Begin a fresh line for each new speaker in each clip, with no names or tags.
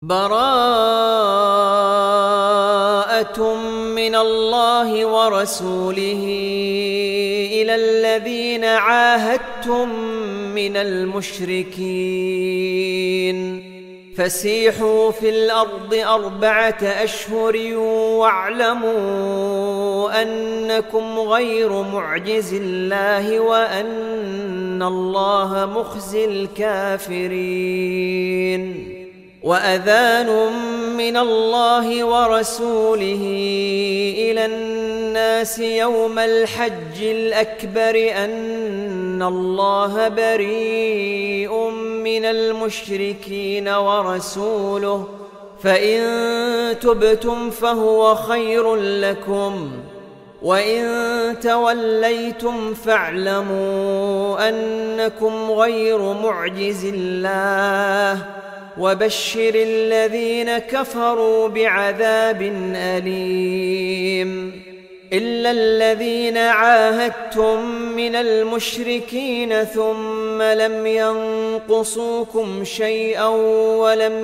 براءة من الله ورسوله إلى الذين عاهدتم من المشركين فسيحوا في الأرض 4 أشهر واعلموا أنكم غير معجز الله وأن الله مخزي الكافرين. وأذان من الله ورسوله إلى الناس يوم الحج الأكبر أن الله بريء من المشركين ورسوله فإن تبتم فهو خير لكم وإن توليتم فاعلموا أنكم غير معجز الله وبشر الذين كفروا بعذاب أليم. إلا الذين عاهدتم من المشركين ثم لم ينقصوكم شيئا ولم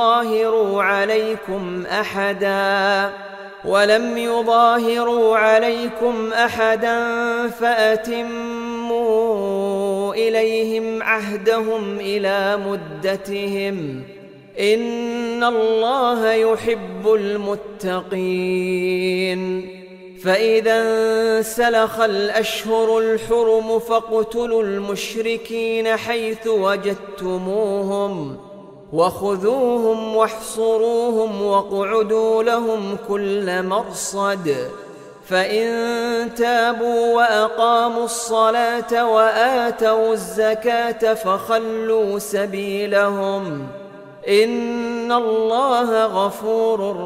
يظاهروا عليكم أحدا فأتموا إليهم عهدهم إلى مدتهم إن الله يحب المتقين. فإذا انسلخ الأشهر الحرم فاقتلوا المشركين حيث وجدتموهم وخذوهم واحصروهم واقعدوا لهم كل مرصد فإن تابوا وأقاموا الصلاة وآتوا الزكاة فخلوا سبيلهم إن الله غفور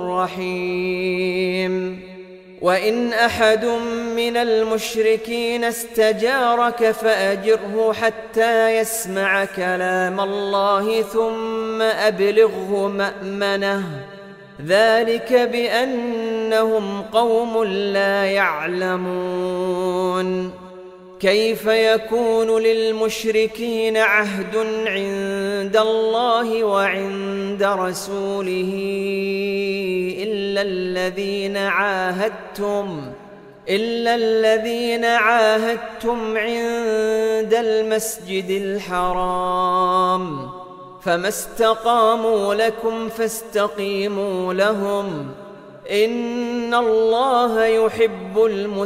رحيم. وإن أحد من المشركين استجارك فأجره حتى يسمع كلام الله ثم أبلغه مأمنه ذلك بأنهم قوم لا يعلمون. كيف يكون للمشركين عهد عند الله وعند رسوله إلا الذين عاهدتم عند المسجد الحرام فما استقاموا لكم فاستقيموا لهم إن الله يحب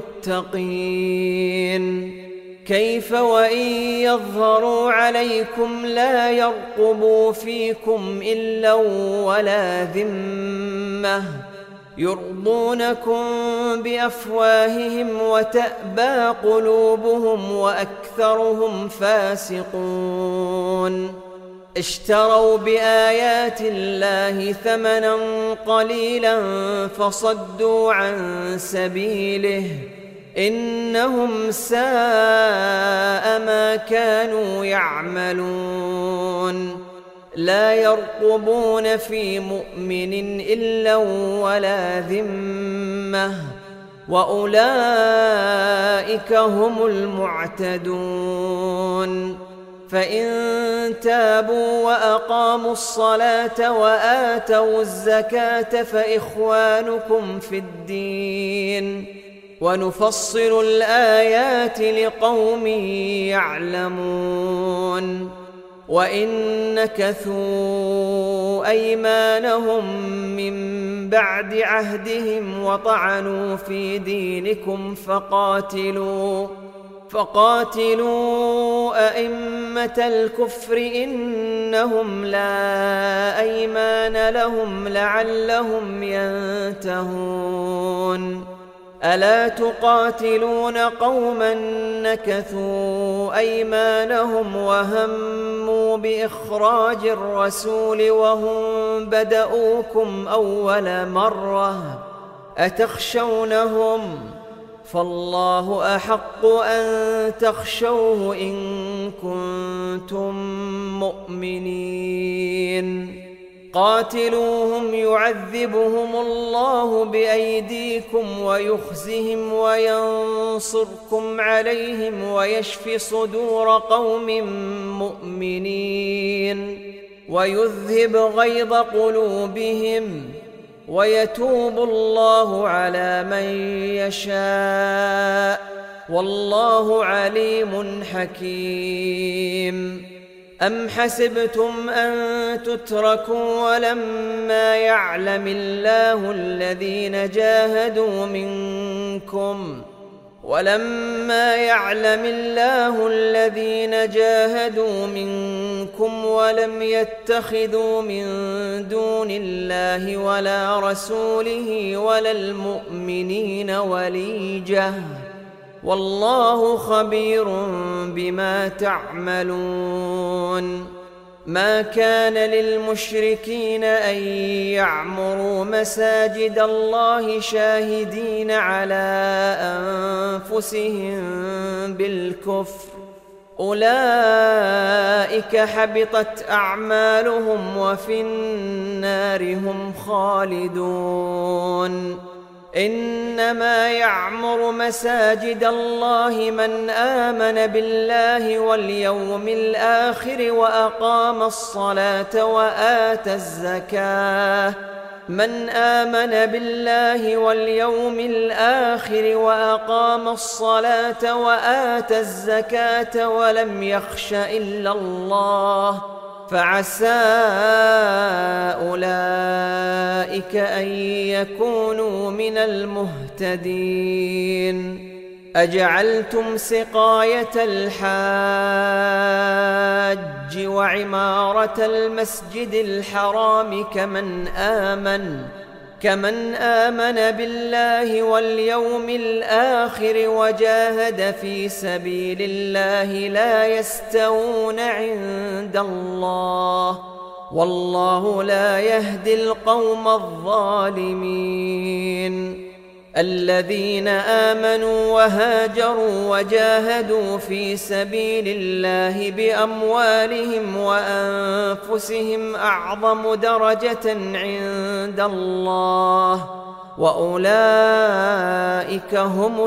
المتقين. كيف وإن يظهروا عليكم لا يرقبوا فيكم إلا ولا ذمة يرضونكم بأفواههم وتأبى قلوبهم وأكثرهم فاسقون. اشتروا بآيات الله ثمنا قليلا فصدوا عن سبيله إنهم ساء ما كانوا يعملون. لا يرقبون في مؤمن إلا ولا ذمة وأولئك هم المعتدون. فإن تابوا وأقاموا الصلاة وآتوا الزكاة فإخوانكم في الدين ونفصل الآيات لقوم يعلمون. وإن نكثوا أيمانهم من بعد عهدهم وطعنوا في دينكم فقاتلوا أئمة الكفر إنهم لا أيمان لهم لعلهم ينتهون. ألا تقاتلون قوما نكثوا أيمانهم وهموا بإخراج الرسول وهم بدؤوكم أول مرة أتخشونهم فالله أحق أن تخشوه إن كنتم مؤمنين. قاتلوهم يعذبهم الله بأيديكم ويخزهم وينصركم عليهم ويشف صدور قوم مؤمنين ويذهب غيظ قلوبهم ويتوب الله على من يشاء والله عليم حكيم. أم حسبتم أن تتركوا ولما يعلم الله الذين جاهدوا منكم ولم يتخذوا من دون الله ولا رسوله ولا المؤمنين وليجة والله خبير بما تعملون. ما كان للمشركين أن يعمروا مساجد الله شاهدين على أنفسهم بالكفر أولئك حبطت أعمالهم وفي النار هم خالدون. إنما يعمر مساجد الله من آمن بالله واليوم الآخر وأقام الصلاة وآتى الزكاة ولم يخش إلا الله فعسى أولئك أن يكونوا من المهتدين. أجعلتم سقاية الحاج وعمارة المسجد الحرام كمن آمن بالله واليوم الآخر وجاهد في سبيل الله لا يستوون عند الله والله لا يهدي القوم الظالمين. الذين آمنوا وهاجروا وجاهدوا في سبيل الله بأموالهم وأنفسهم أعظم درجة عند الله وأولئك هم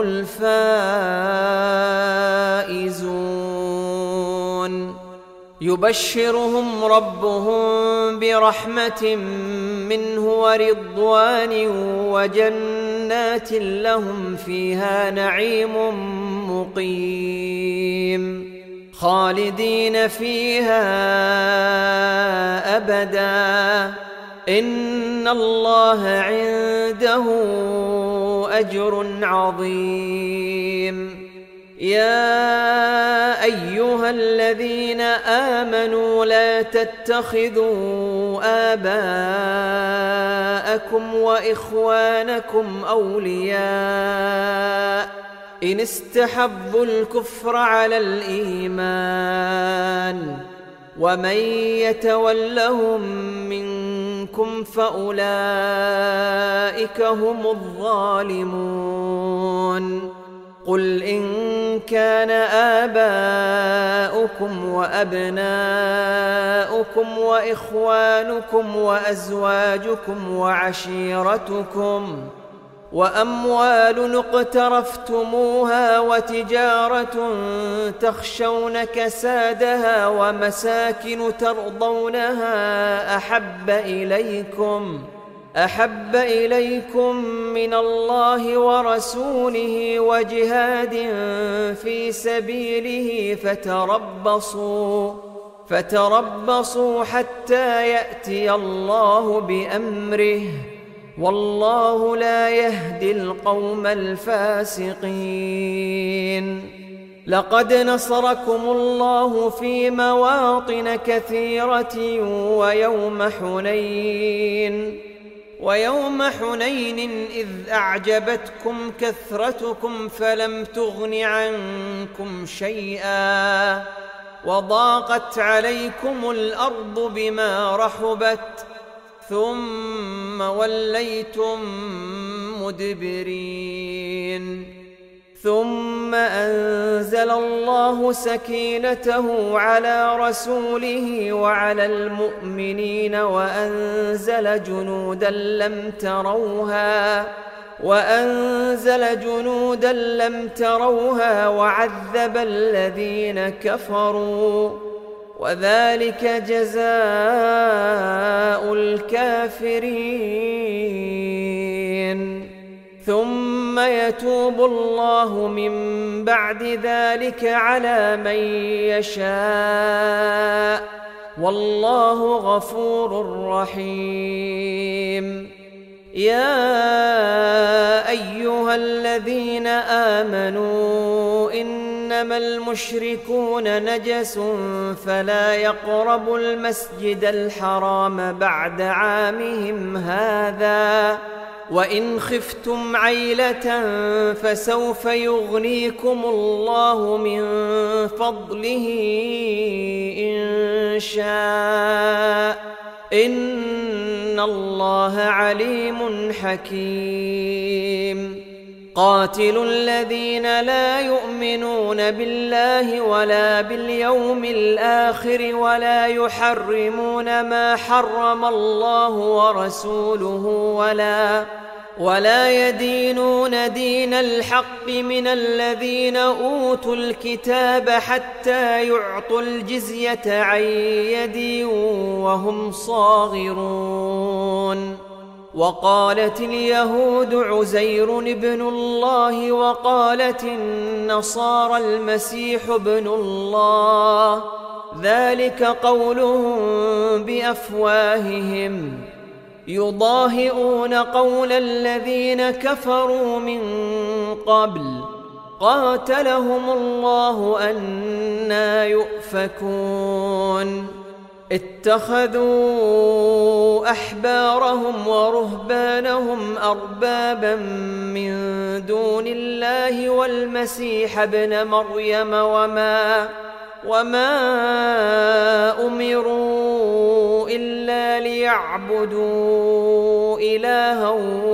الفائزون. يبشرهم ربهم برحمة منه ورضوان وجنات لهم فيها نعيم مقيم خالدين فيها أبدا إن الله عنده أجر عظيم. يا أيها الذين آمنوا لا تتخذوا آباءكم وإخوانكم أولياء إن استحبوا الكفر على الإيمان ومن يتولهم منكم فأولئك هم الظالمون. قل إن كان آباؤكم وأبناؤكم وإخوانكم وأزواجكم وعشيرتكم وأموال اقترفتموها وتجارة تخشون كسادها ومساكن ترضونها أحب إليكم من الله ورسوله وجهاد في سبيله فتربصوا حتى يأتي الله بأمره والله لا يهدي القوم الفاسقين. لقد نصركم الله في مواطن كثيرة ويوم حنين إذ أعجبتكم كثرتكم فلم تغن عنكم شيئا وضاقت عليكم الأرض بما رحبت ثم وليتم مدبرين. ثم أنزل الله سكينته على رسوله وعلى المؤمنين وأنزل جنودا لم تروها وعذب الذين كفروا وذلك جزاء الكافرين. ثم يتوب الله من بعد ذلك على من يشاء والله غفور رحيم. يا أيها الذين آمنوا إنما المشركون نجس فلا يقربوا المسجد الحرام بعد عامهم هذا وإن خفتم عيلة فسوف يغنيكم الله من فضله إن شاء إن الله عليم حكيم. قاتلوا الذين لا يؤمنون بالله ولا باليوم الآخر ولا يحرمون ما حرم الله ورسوله ولا يدينون دين الحق من الذين أوتوا الكتاب حتى يعطوا الجزية عن يد وهم صاغرون. وقالت اليهود عزير ابن الله وقالت النصارى المسيح ابن الله ذلك قولهم بأفواههم يضاهئون قول الذين كفروا من قبل قاتلهم الله أنى يؤفكون. اتخذوا أحبارهم ورهبانهم أربابا من دون الله والمسيح ابن مريم وما أمروا إلا ليعبدوا إلها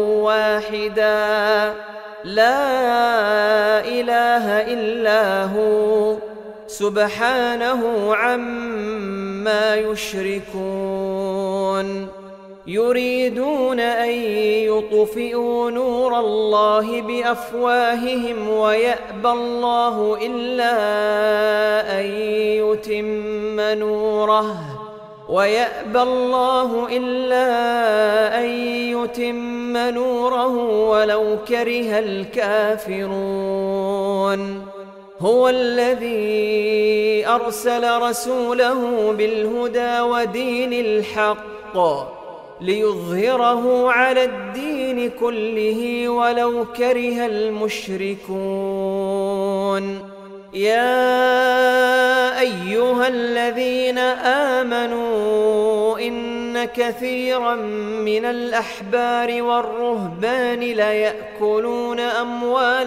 واحدا لا إله إلا هو سبحانه عما يشركون. يريدون أن يطفئوا نور الله بأفواههم ويأبى الله إلا أن يتم نوره ولو كره الكافرون. هو الذي أرسل رسوله بالهدى ودين الحق ليظهره على الدين كله ولو كره المشركون. يا أيها الذين آمنوا إن كثيرا من الأحبار والرهبان ليأكلون أموال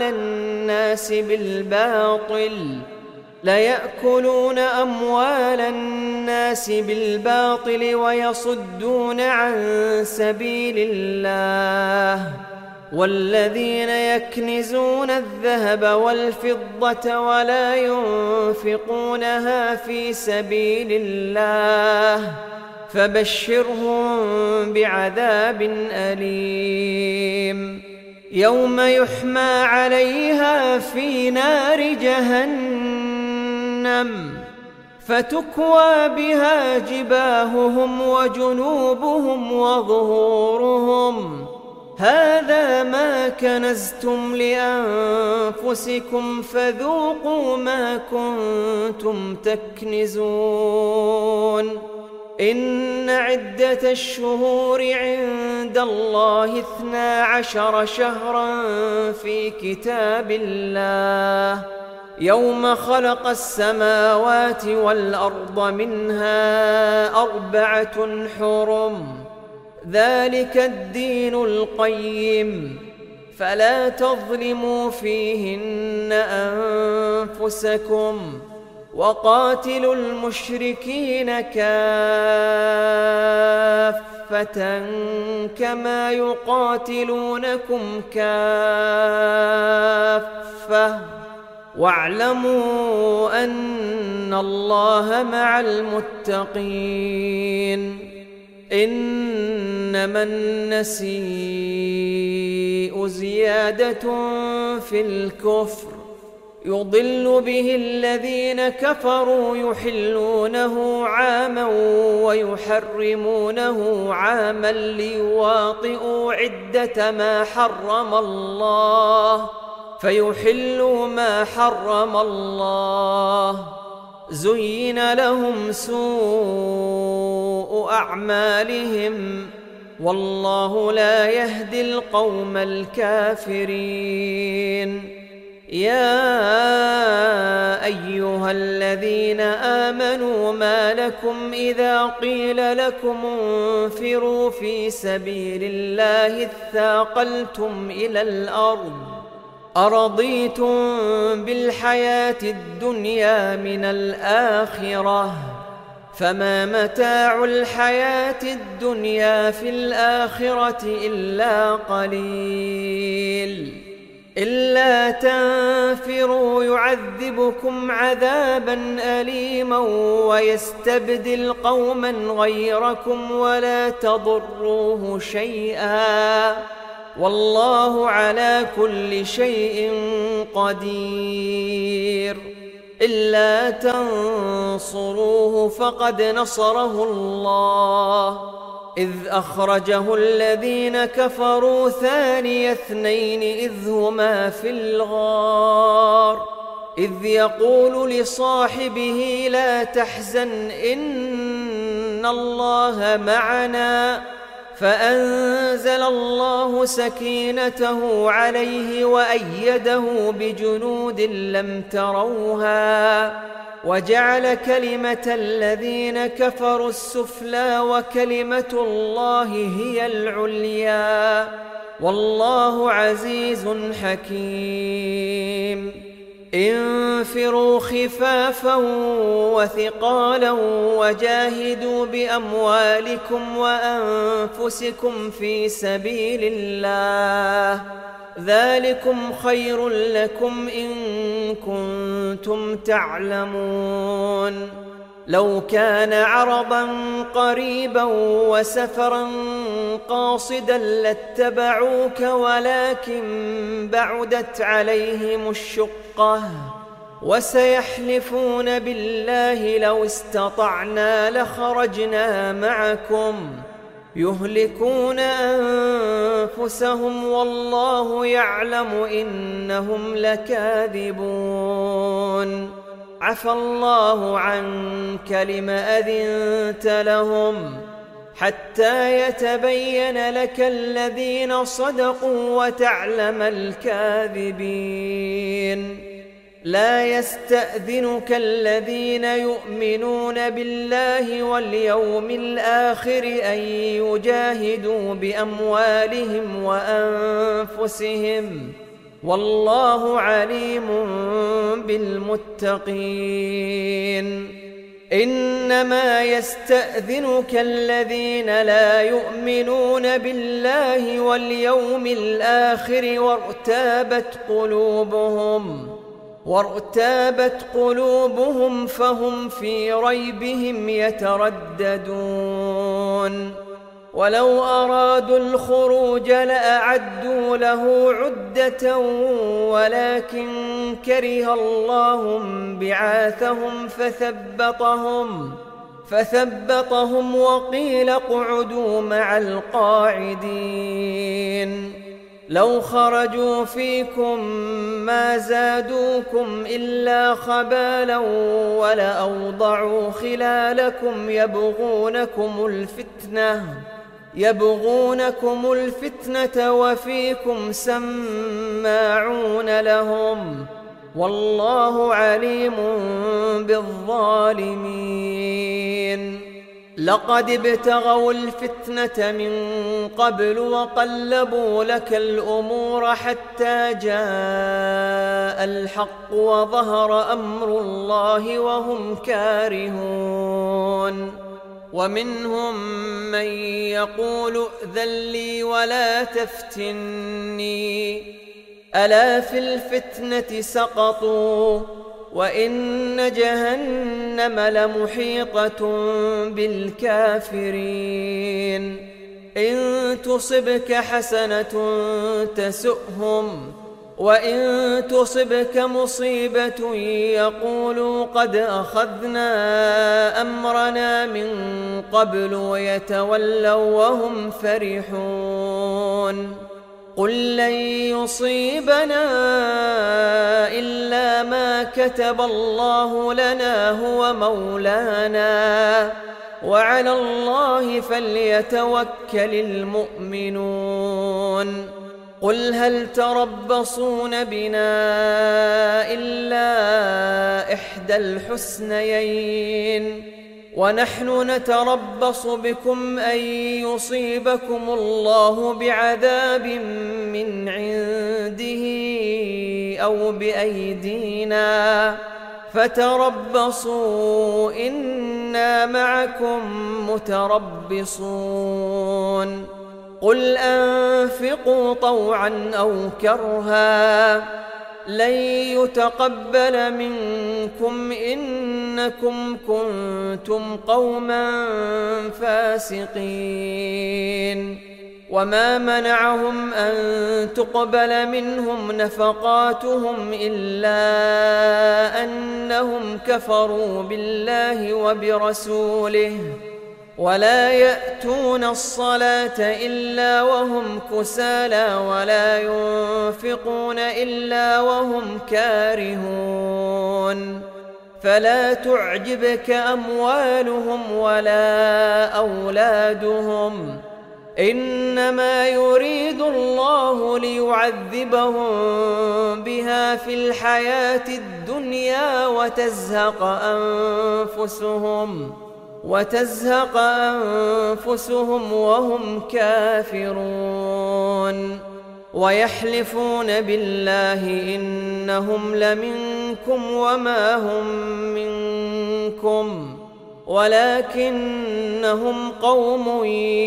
الناس بالباطل ويصدون عن سبيل الله. والذين يكنزون الذهب والفضة ولا ينفقونها في سبيل الله فبشرهم بعذاب أليم. يوم يحمى عليها في نار جهنم فتكوى بها جباههم وجنوبهم وظهورهم هذا ما كنزتم لأنفسكم فذوقوا ما كنتم تكنزون. إن عدة الشهور عند الله 12 شهرا في كتاب الله يوم خلق السماوات والأرض منها 4 حرم ذلك الدين القيم فلا تظلموا فيهن أنفسكم وقاتلوا المشركين كافة كما يقاتلونكم كافة واعلموا أن الله مع المتقين. إنما النسيء زيادة في الكفر يضل به الذين كفروا يحلونه عاما ويحرمونه عاما ليواطئوا عدة ما حرم الله فيحلوا ما حرم الله. زين لهم سوء أعمالهم والله لا يهدي القوم الكافرين. يا أيها الذين آمنوا ما لكم إذا قيل لكم انفروا في سبيل الله اثاقلتم إلى الأرض أرضيتم بالحياة الدنيا من الآخرة فما متاع الحياة الدنيا في الآخرة إلا قليل. إلا تنفروا يعذبكم عذابا أليما ويستبدل قوما غيركم ولا تضروه شيئا والله على كل شيء قدير. إلا تنصروه فقد نصره الله إذ أخرجه الذين كفروا ثاني اثنين إذ هما في الغار إذ يقول لصاحبه لا تحزن إن الله معنا فأنزل الله سكينته عليه وأيده بجنود لم تروها وجعل كلمة الذين كفروا السفلى وكلمة الله هي العليا والله عزيز حكيم. انفروا خفافا وثقالا وجاهدوا بأموالكم وأنفسكم في سبيل الله ذلكم خير لكم إن كنتم تعلمون. لو كان عرضا قريبا وسفرا قاصدا لاتبعوك ولكن بعدت عليهم الشقة وسيحلفون بالله لو استطعنا لخرجنا معكم يهلكون أنفسهم والله يعلم إنهم لكاذبون. عفى الله عنك لم أذنت لهم حتى يتبين لك الذين صدقوا وتعلم الكاذبين. لا يستأذنك الذين يؤمنون بالله واليوم الآخر أن يجاهدوا بأموالهم وأنفسهم والله عليم بالمتقين. إنما يستأذنك الذين لا يؤمنون بالله واليوم الآخر وارتابت قلوبهم فهم في ريبهم يترددون. ولو أرادوا الخروج لأعدوا له عدة ولكن كره الله بعاثهم فثبطهم وقيل اقعدوا مع القاعدين. لو خرجوا فيكم ما زادوكم إلا خبالا ولأوضعوا خلالكم يبغونكم الفتنة وفيكم سماعون لهم والله عليم بالظالمين. لقد ابتغوا الفتنة من قبل وقلبوا لك الأمور حتى جاء الحق وظهر أمر الله وهم كارهون. ومنهم من يقول ائذن لي ولا تفتني ألا في الفتنة سقطوا وإن جهنم لمحيطة بالكافرين. إن تصبك حسنة تسؤهم وإن تصبك مصيبة يقولوا قد أخذنا أمرنا من قبل ويتولوا وهم فرحون قل لن يصيبنا إلا ما كتب الله لنا هو مولانا وعلى الله فليتوكل المؤمنون قل هل تربصون بنا إلا إحدى الحسنيين ونحن نتربص بكم أن يصيبكم الله بعذاب من عنده أو بأيدينا فتربصوا إنا معكم متربصون قل أنفقوا طوعا أو كرها لن يتقبل منكم إنكم كنتم قوما فاسقين وما منعهم أن تقبل منهم نفقاتهم إلا أنهم كفروا بالله وبرسوله ولا يأتون الصلاة إلا وهم كسالى ولا ينفقون إلا وهم كارهون فلا تعجبك أموالهم ولا أولادهم إنما يريد الله ليعذبهم بها في الحياة الدنيا وتزهق أنفسهم وهم كافرون ويحلفون بالله إنهم لمنكم وما هم منكم ولكنهم قوم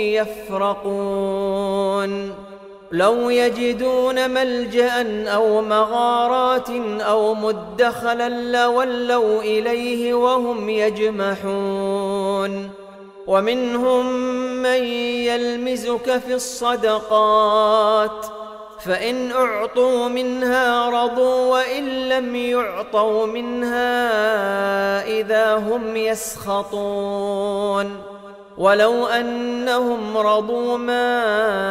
يفرقون لو يجدون ملجأ أو مغارات أو مدخلا لولوا إليه وهم يجمحون ومنهم من يلمزك في الصدقات فإن أعطوا منها رضوا وإن لم يعطوا منها إذا هم يسخطون ولو أنهم رضوا ما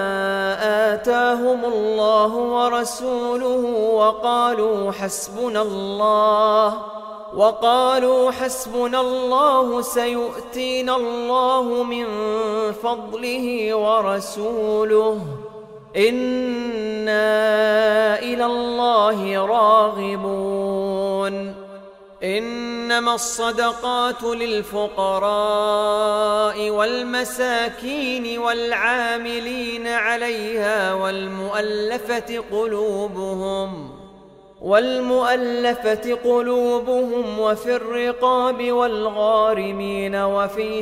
آتاهم الله ورسوله وقالوا حسبنا الله سيؤتينا الله من فضله ورسوله إنا إلى الله راغبون إنما الصدقات للفقراء والمساكين والعاملين عليها والمؤلفة قلوبهم وفي الرقاب والغارمين وفي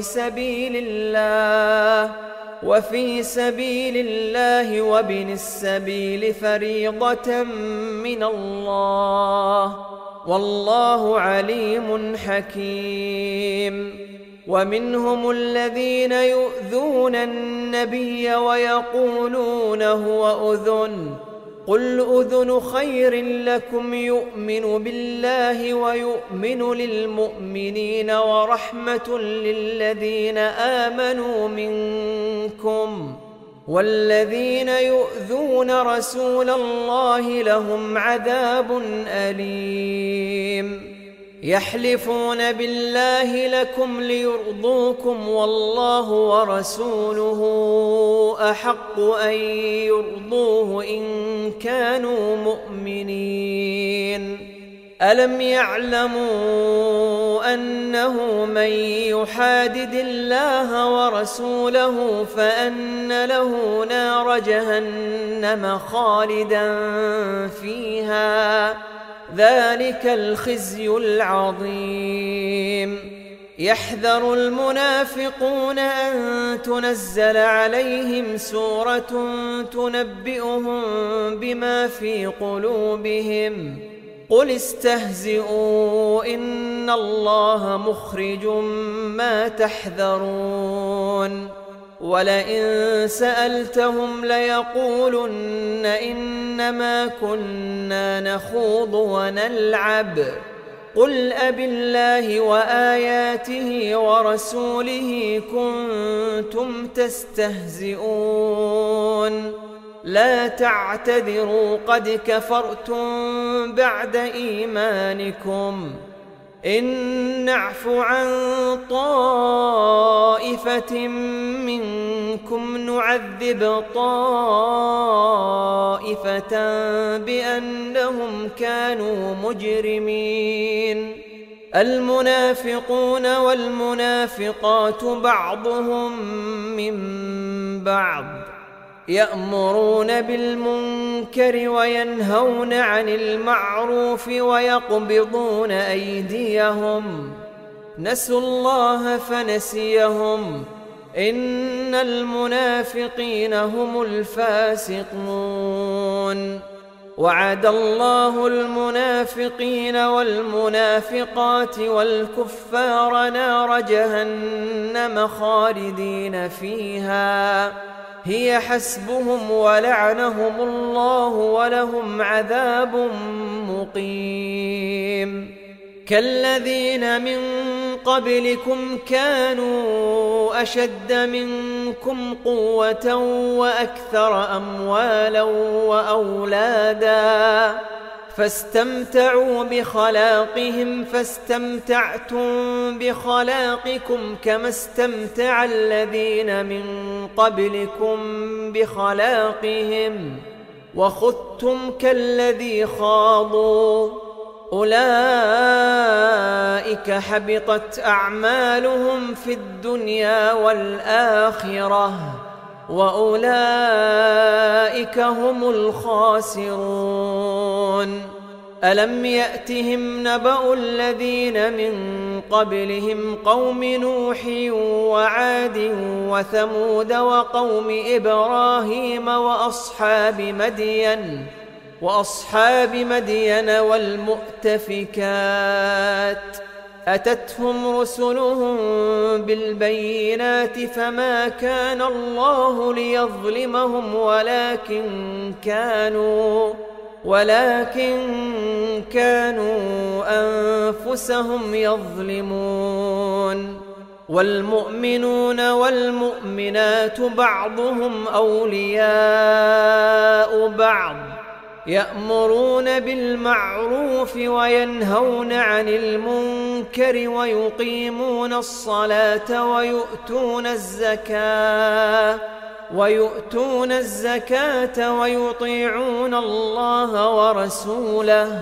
سبيل الله وابن السبيل فريضة من الله والله عليم حكيم ومنهم الذين يؤذون النبي ويقولون هو أذن قل أذن خير لكم يؤمن بالله ويؤمن للمؤمنين ورحمة للذين آمنوا منكم والذين يؤذون رسول الله لهم عذاب أليم يحلفون بالله لكم ليرضوكم والله ورسوله أحق أن يرضوه إن كانوا مؤمنين ألم يعلموا أنه من يحادد الله ورسوله فأن له نار جهنم خالدا فيها ذلك الخزي العظيم يحذر المنافقون أن تنزل عليهم سورة تنبئهم بما في قلوبهم قل استهزئوا إن الله مخرج ما تحذرون ولئن سألتهم ليقولن إنما كنا نخوض ونلعب قل أبالله وآياته ورسوله كنتم تستهزئون لا تعتذروا قد كفرتم بعد إيمانكم إن نعف عن طائفة منكم نعذب طائفة بأنهم كانوا مجرمين المنافقون والمنافقات بعضهم من بعض يأمرون بالمنكر وينهون عن المعروف ويقبضون أيديهم نسوا الله فنسيهم إن المنافقين هم الفاسقون وعد الله المنافقين والمنافقات والكفار نار جهنم خالدين فيها هي حسبهم ولعنهم الله ولهم عذاب مقيم كالذين من قبلكم كانوا أشد منكم قوة وأكثر أموالا وأولادا فاستمتعوا بخلاقهم فاستمتعتم بخلاقكم كما استمتع الذين من قبلكم بخلاقهم وخذتم كالذي خاضوا أولئك حبطت أعمالهم في الدنيا والآخرة وأولئك هم الخاسرون ألم يأتهم نبأ الذين من قبلهم قوم نوح وعاد وثمود وقوم إبراهيم وأصحاب مدين والمؤتفكات أتتهم رسلهم بالبينات فما كان الله ليظلمهم ولكن كانوا أنفسهم يظلمون والمؤمنون والمؤمنات بعضهم أولياء بعض يأمرون بالمعروف وينهون عن المنكر ويقيمون الصلاة ويؤتون الزكاة ويطيعون الله ورسوله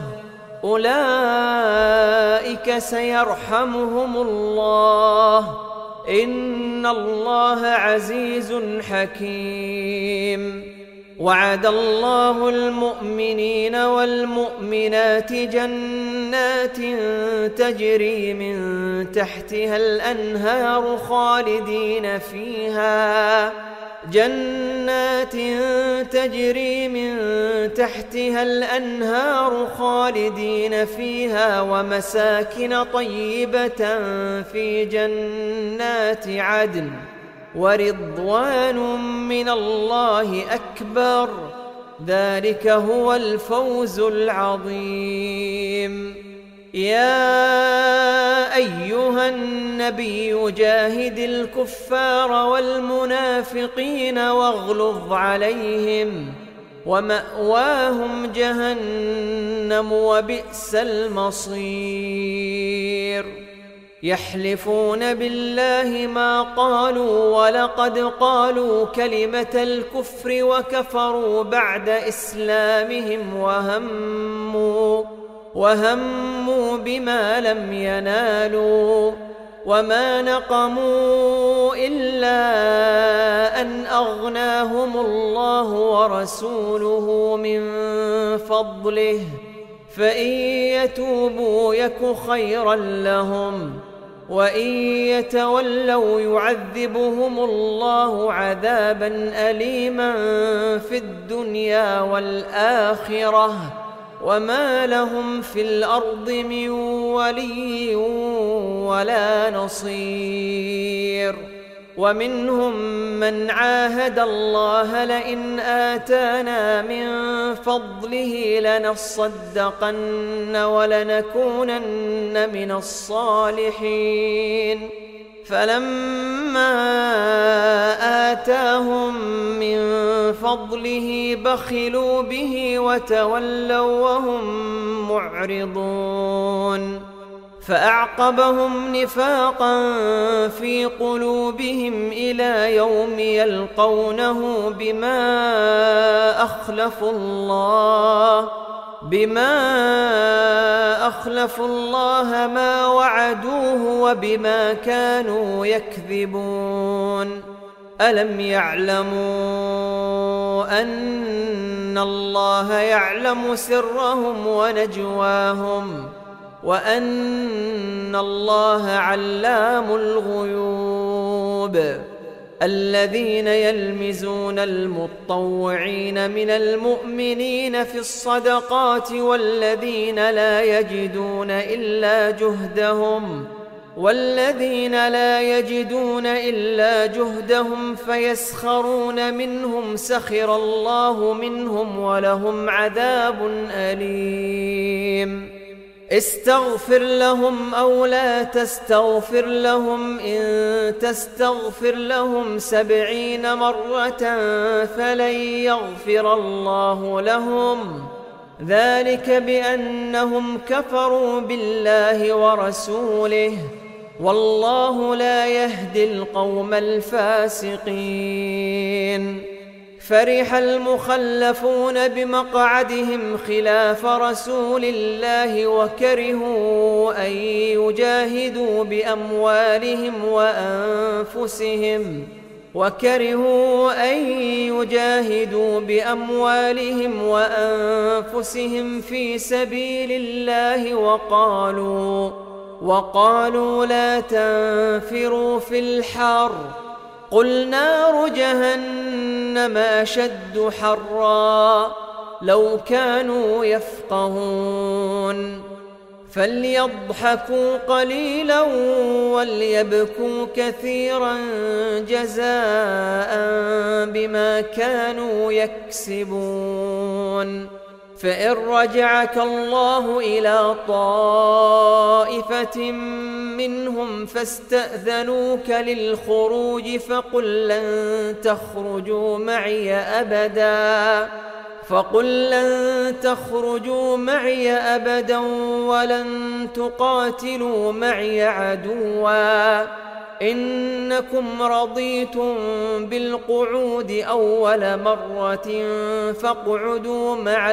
أولئك سيرحمهم الله إن الله عزيز حكيم وعد الله المؤمنين والمؤمنات جنات تجري من تحتها الأنهار خالدين فيها ومساكن طيبة في جنات عدن ورضوان من الله أكبر ذلك هو الفوز العظيم يا أيها النبي جاهد الكفار والمنافقين واغلظ عليهم ومأواهم جهنم وبئس المصير يحلفون بالله ما قالوا ولقد قالوا كلمة الكفر وكفروا بعد إسلامهم وهموا بما لم ينالوا وما نقموا إلا أن أغناهم الله ورسوله من فضله فإن يتوبوا يك خيرا لهم وإن يتولوا يعذبهم الله عذابا أليما في الدنيا والآخرة وما لهم في الأرض من ولي ولا نصير ومنهم من عاهد الله لئن آتانا من فضله لنصدقن ولنكونن من الصالحين فلما آتاهم من فضله بخلوا به وتولوا وهم معرضون فأعقبهم نفاقا في قلوبهم إلى يوم يلقونه بما أخلفوا الله ما وعدوه وبما كانوا يكذبون ألم يعلموا أن الله يعلم سرهم ونجواهم وأن الله علام الغيوب الذين يلمزون المطوعين من المؤمنين في الصدقات والذين لا يجدون إلا جهدهم فيسخرون منهم سخر الله منهم ولهم عذاب أليم استغفر لهم أو لا تستغفر لهم إن تستغفر لهم 70 مرة فلن يغفر الله لهم ذلك بأنهم كفروا بالله ورسوله والله لا يهدي القوم الفاسقين فرح المخلفون بمقعدهم خلاف رسول الله وكرهوا أن يجاهدوا بأموالهم وأنفسهم في سبيل الله وقالوا لا تنفروا في الحر قل نار جهنم أشد حرا لو كانوا يفقهون فليضحكوا قليلا وليبكوا كثيرا جزاء بما كانوا يكسبون فإن رجعك الله إلى طائفة منهم فاستأذنوك للخروج فقل لن تخرجوا معي أبدا ولن تقاتلوا معي عدوا إنكم رضيتم بالقعود أول مرة فاقعدوا مع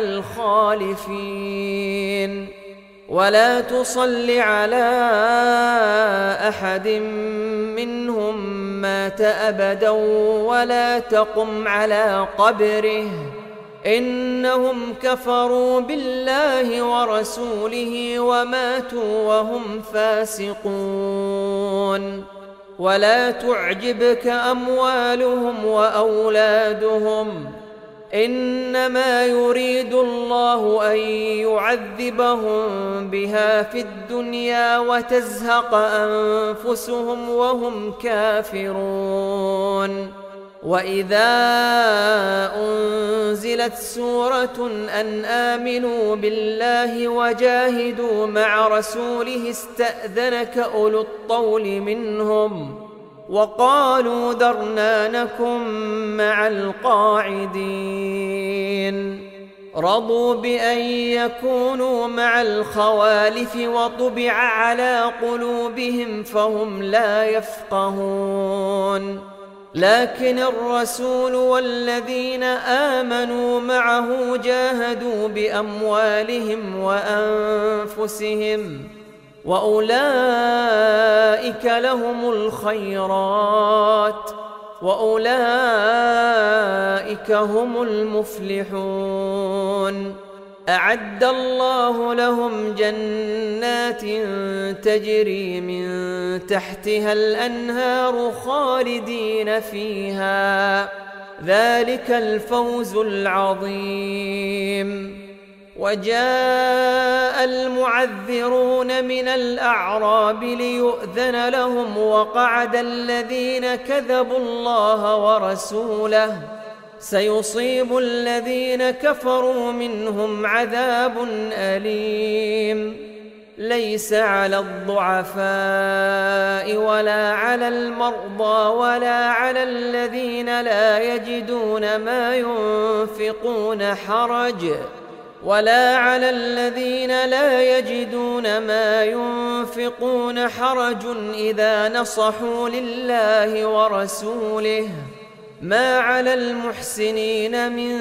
الخالفين ولا تصل على أحد منهم مات أبدا ولا تقم على قبره إنهم كفروا بالله ورسوله وماتوا وهم فاسقون ولا تعجبك أموالهم وأولادهم إنما يريد الله أن يعذبهم بها في الدنيا وتزهق أنفسهم وهم كافرون وإذا أنزلت سورة أن آمنوا بالله وجاهدوا مع رسوله استأذنك أولو الطول منهم وقالوا ذرنا نكن مع القاعدين رضوا بأن يكونوا مع الخوالف وطبع على قلوبهم فهم لا يفقهون لكن الرسول والذين آمنوا معه جاهدوا بأموالهم وأنفسهم وأولئك لهم الخيرات وأولئك هم المفلحون أعد الله لهم جنات تجري من تحتها الأنهار خالدين فيها ذلك الفوز العظيم وجاء المعذرون من الأعراب ليؤذن لهم وقعد الذين كذبوا الله ورسوله سيصيب الذين كفروا منهم عذاب أليم ليس على الضعفاء ولا على المرضى ولا على الذين لا يجدون ما ينفقون حرج إذا نصحوا لله ورسوله ما على المحسنين من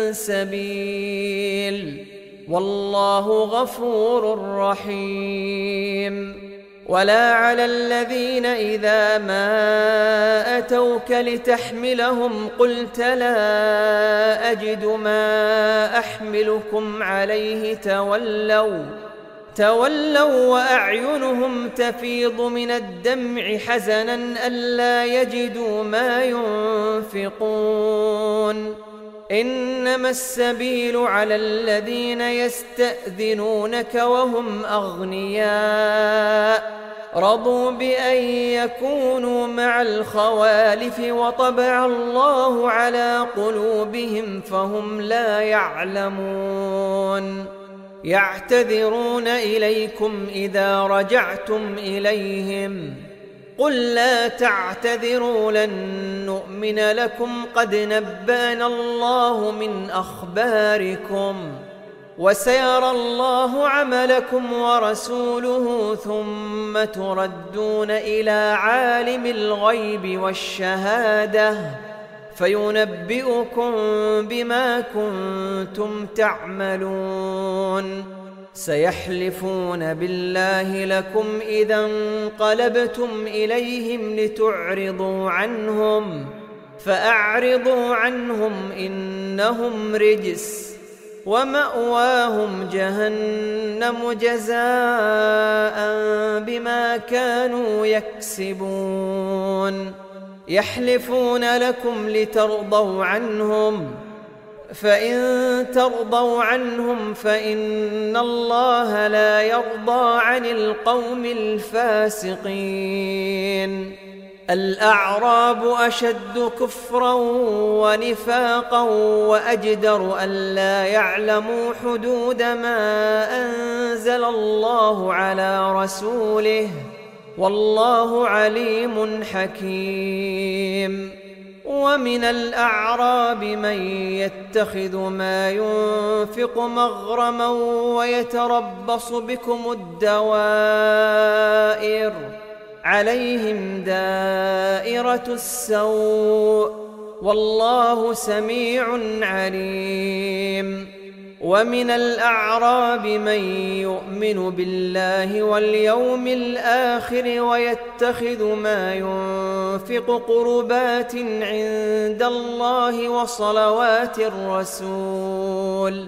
سبيل والله غفور رحيم ولا على الذين إذا ما أتوك لتحملهم قلت لا أجد ما أحملكم عليه تولوا وأعينهم تفيض من الدمع حزنا ألا يجدوا ما ينفقون إنما السبيل على الذين يستأذنونك وهم أغنياء رضوا بأن يكونوا مع الخوالف وطبع الله على قلوبهم فهم لا يعلمون يعتذرون إليكم إذا رجعتم إليهم قل لا تعتذروا لن نؤمن لكم قد نبأنا الله من أخباركم وسيرى الله عملكم ورسوله ثم تردون إلى عالم الغيب والشهادة فينبئكم بما كنتم تعملون سيحلفون بالله لكم إذا انقلبتم إليهم لتعرضوا عنهم فأعرضوا عنهم إنهم رجس ومأواهم جهنم جزاء بما كانوا يكسبون يحلفون لكم لترضوا عنهم فإن ترضوا عنهم فإن الله لا يرضى عن القوم الفاسقين الأعراب أشد كفرا ونفاقا وأجدر ألا يعلموا حدود ما أنزل الله على رسوله والله عليم حكيم ومن الأعراب من يتخذ ما ينفق مغرما ويتربص بكم الدوائر عليهم دائرة السوء والله سميع عليم ومن الأعراب من يؤمن بالله واليوم الآخر ويتخذ ما ينفق قربات عند الله وصلوات الرسول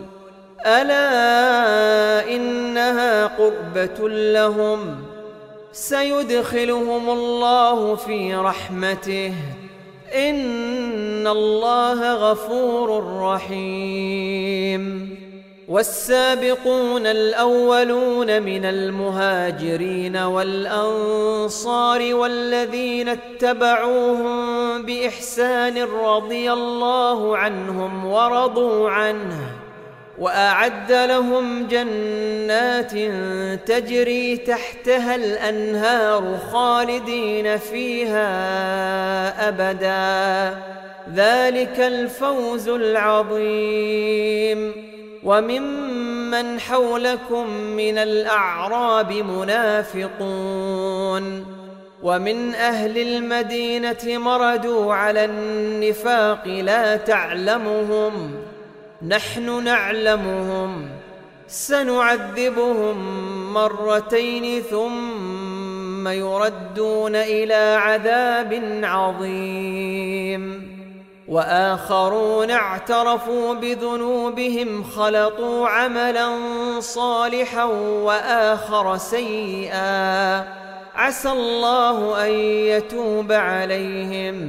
ألا إنها قربة لهم سيدخلهم الله في رحمته إن الله غفور رحيم والسابقون الأولون من المهاجرين والأنصار والذين اتبعوهم بإحسان رضي الله عنهم ورضوا عنه وأعد لهم جنات تجري تحتها الأنهار خالدين فيها أبدا ذلك الفوز العظيم وممن حولكم من الأعراب منافقون ومن أهل المدينة مردوا على النفاق لا تعلمهم نحن نعلمهم سنعذبهم مرتين ثم يردون إلى عذاب عظيم وآخرون اعترفوا بذنوبهم خلطوا عملا صالحا وآخر سيئا عسى الله أن يتوب عليهم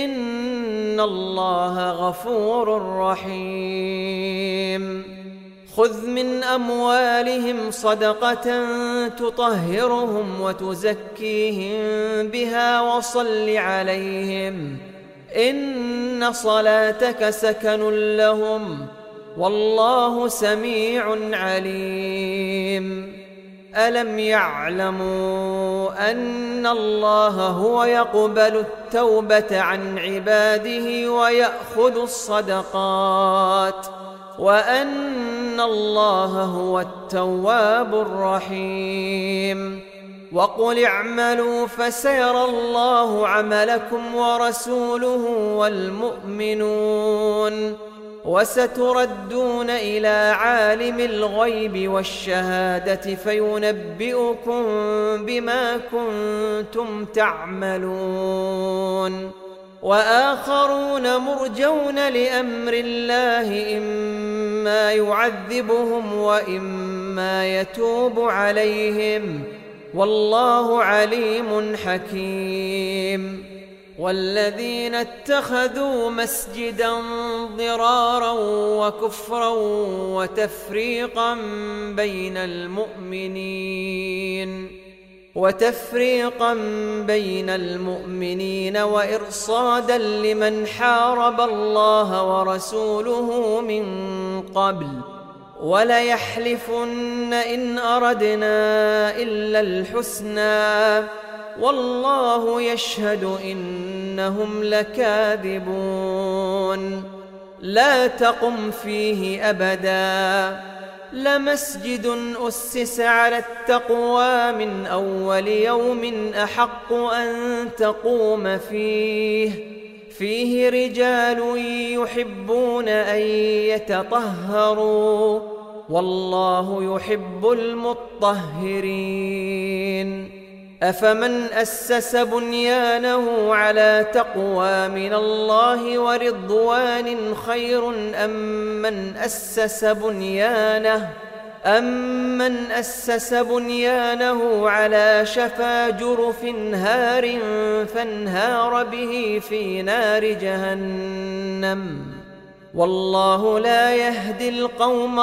إن الله غفور رحيم خذ من أموالهم صدقة تطهرهم وتزكيهم بها وصل عليهم إن صلاتك سكن لهم والله سميع عليم. ألم يعلموا أن الله هو يقبل التوبة عن عباده ويأخذ الصدقات وأن الله هو التواب الرحيم. وقل اعملوا فسيرى الله عملكم ورسوله والمؤمنون وستردون إلى عالم الغيب والشهادة فينبئكم بما كنتم تعملون. وآخرون مرجون لأمر الله إما يعذبهم وإما يتوب عليهم والله عليم حكيم. والذين اتخذوا مسجدا ضرارا وكفرا وتفريقا بين المؤمنين وإرصادا لمن حارب الله ورسوله من قبل وليحلفن إن أردنا إلا الحسنى والله يشهد إنهم لكاذبون. لا تقم فيه أبدا لمسجد أسس على التقوى من أول يوم أحق أن تقوم فيه رجال يحبون أن يتطهروا والله يحب المطهرين. أفمن أسس بنيانه على تقوى من الله ورضوان خير أمن أسس بنيانه على شفا جرف هار فانهار به في نار جهنم والله لا يهدي القوم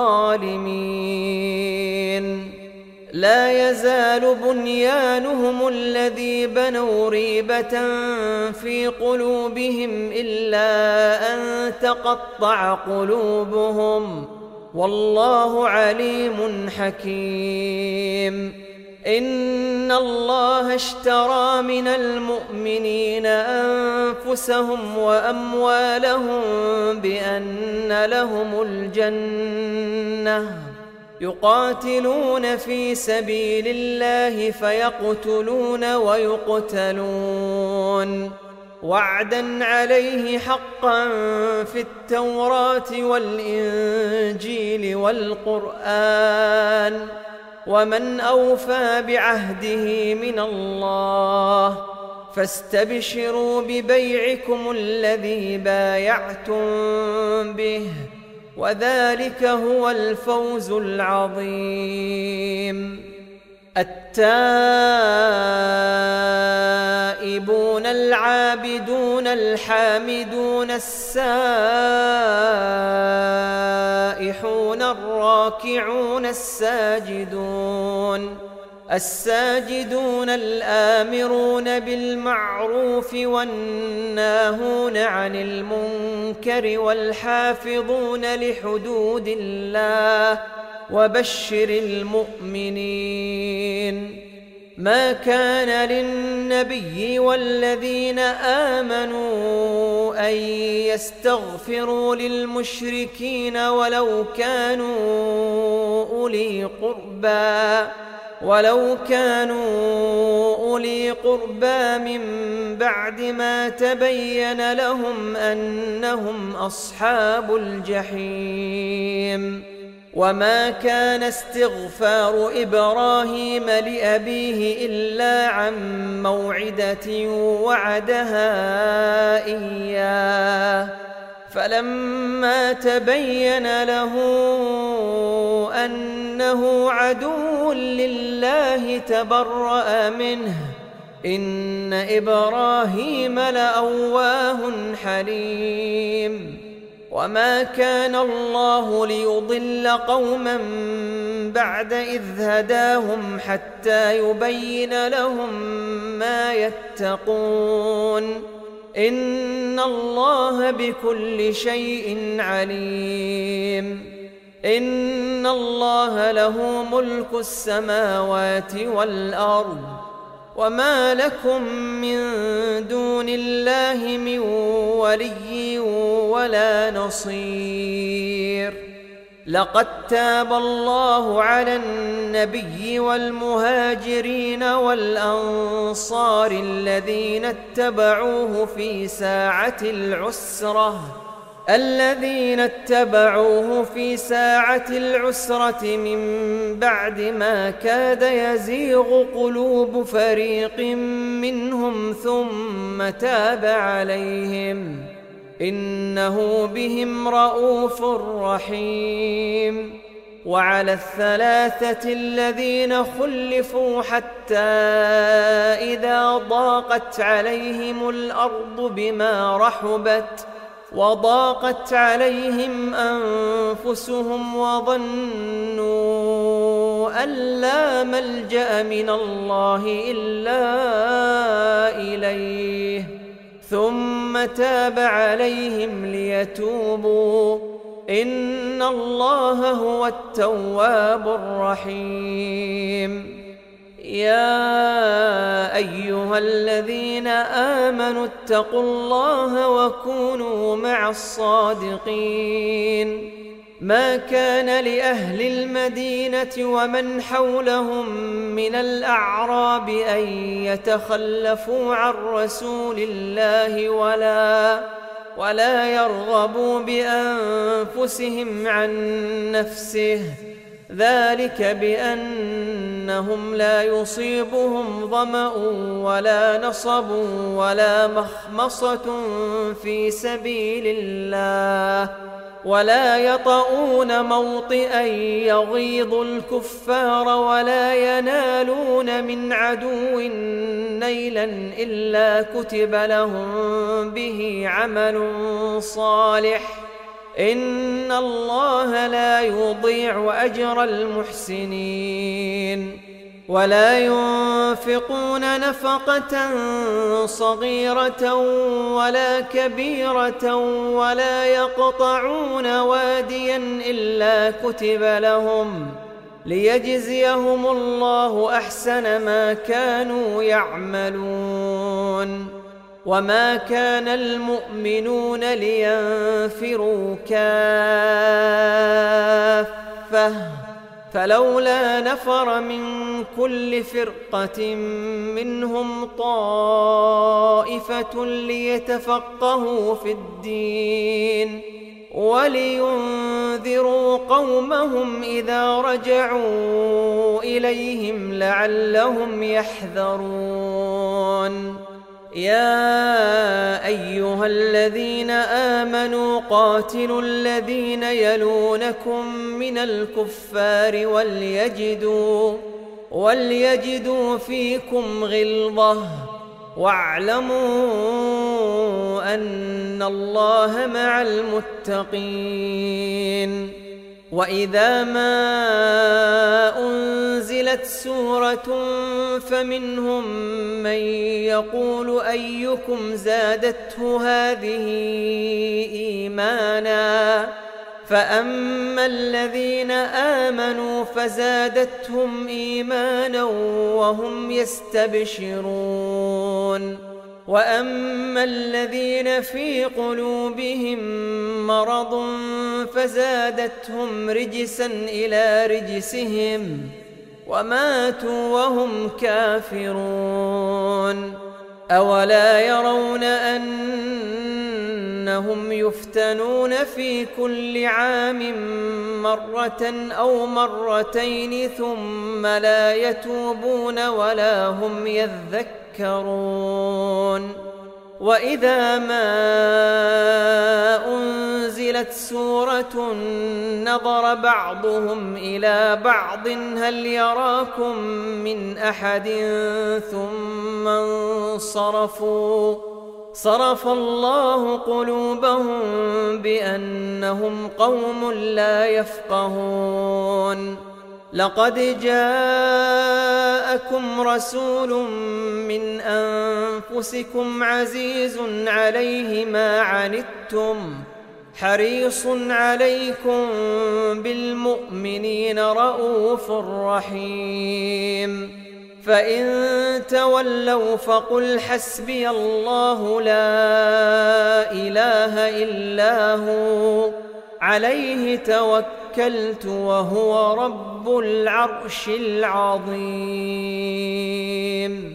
الظالمين. لا يزال بنيانهم الذي بنوا ريبة في قلوبهم إلا أن تقطع قلوبهم والله عليم حكيم. إن الله اشترى من المؤمنين أنفسهم وأموالهم بأن لهم الجنة يقاتلون في سبيل الله فيقتلون ويقتلون وعدا عليه حقا في التوراة والإنجيل والقرآن ومن أوفى بعهده من الله فاستبشروا ببيعكم الذي بايعتم به وذلك هو الفوز العظيم. التائبون العابدون الحامدون السائحون الراكعون الساجدون الآمرون بالمعروف والناهون عن المنكر والحافظون لحدود الله وبشر المؤمنين. ما كان للنبي والذين آمنوا أن يستغفروا للمشركين ولو كانوا أولي قربى من بعد ما تبين لهم أنهم أصحاب الجحيم. وما كان استغفار إبراهيم لأبيه إلا عن موعدة وعدها إياه فلما تبين له أنه عدو لله تبرأ منه إن إبراهيم لأواه حليم. وما كان الله ليضل قوما بعد إذ هداهم حتى يبين لهم ما يتقون إن الله بكل شيء عليم إن الله له ملك السماوات والأرض وما لكم من دون الله من ولي ولا نصير لقد تاب الله على النبي والمهاجرين والأنصار الذين اتبعوه في ساعة العسرة من بعد ما كاد يزيغ قلوب فريق منهم ثم تاب عليهم إنه بهم رءوف رحيم وعلى الثلاثة الذين خلفوا حتى إذا ضاقت عليهم الأرض بما رحبت وضاقت عليهم أنفسهم وظنوا أن لا ملجأ من الله إلا إليه ثم تاب عليهم ليتوبوا إن الله هو التواب الرحيم يا أيها الذين آمنوا اتقوا الله وكونوا مع الصادقين ما كان لأهل المدينة ومن حولهم من الأعراب أن يتخلفوا عن رسول الله ولا يرغبوا بأنفسهم عن نفسه ذلك بأنهم لا يصيبهم ظمأ ولا نصب ولا مخمصة في سبيل الله ولا يطؤون موطئا يغيظ الكفار ولا ينالون من عدو نيلا إلا كتب لهم به عمل صالح إن الله لا يضيع أجر المحسنين ولا ينفقون نفقة صغيرة ولا كبيرة ولا يقطعون واديا إلا كتب لهم ليجزيهم الله أحسن ما كانوا يعملون وما كان المؤمنون لينفروا كافة فلولا نفر من كل فرقة منهم طائفة ليتفقهوا في الدين ولينذروا قومهم إذا رجعوا إليهم لعلهم يحذرون يا أيها الذين آمنوا قاتلوا الذين يلونكم من الكفار وليجدوا فيكم غلظة واعلموا أن الله مع المتقين وإذا ما أنزلت سورة فمنهم من يقول أيكم زادته هذه إيمانا فأما الذين آمنوا فزادتهم إيمانا وهم يستبشرون وأما الذين في قلوبهم مرض فزادتهم رجسا إلى رجسهم وماتوا وهم كافرون أولا يرون أنهم يفتنون في كل عام مرة أو مرتين ثم لا يتوبون ولا هم يذكرون وإذا ما أنزلت سورة نظر بعضهم إلى بعض هل يراكم من أحد ثم انصرفوا صرف الله قلوبهم بأنهم قوم لا يفقهون لقد جاءكم رسول من أنفسكم عزيز عليه ما عنتم حريص عليكم بالمؤمنين رءوف رحيم فإن تولوا فقل حسبي الله لا إله إلا هو عليه توكلت وهو رب العرش العظيم.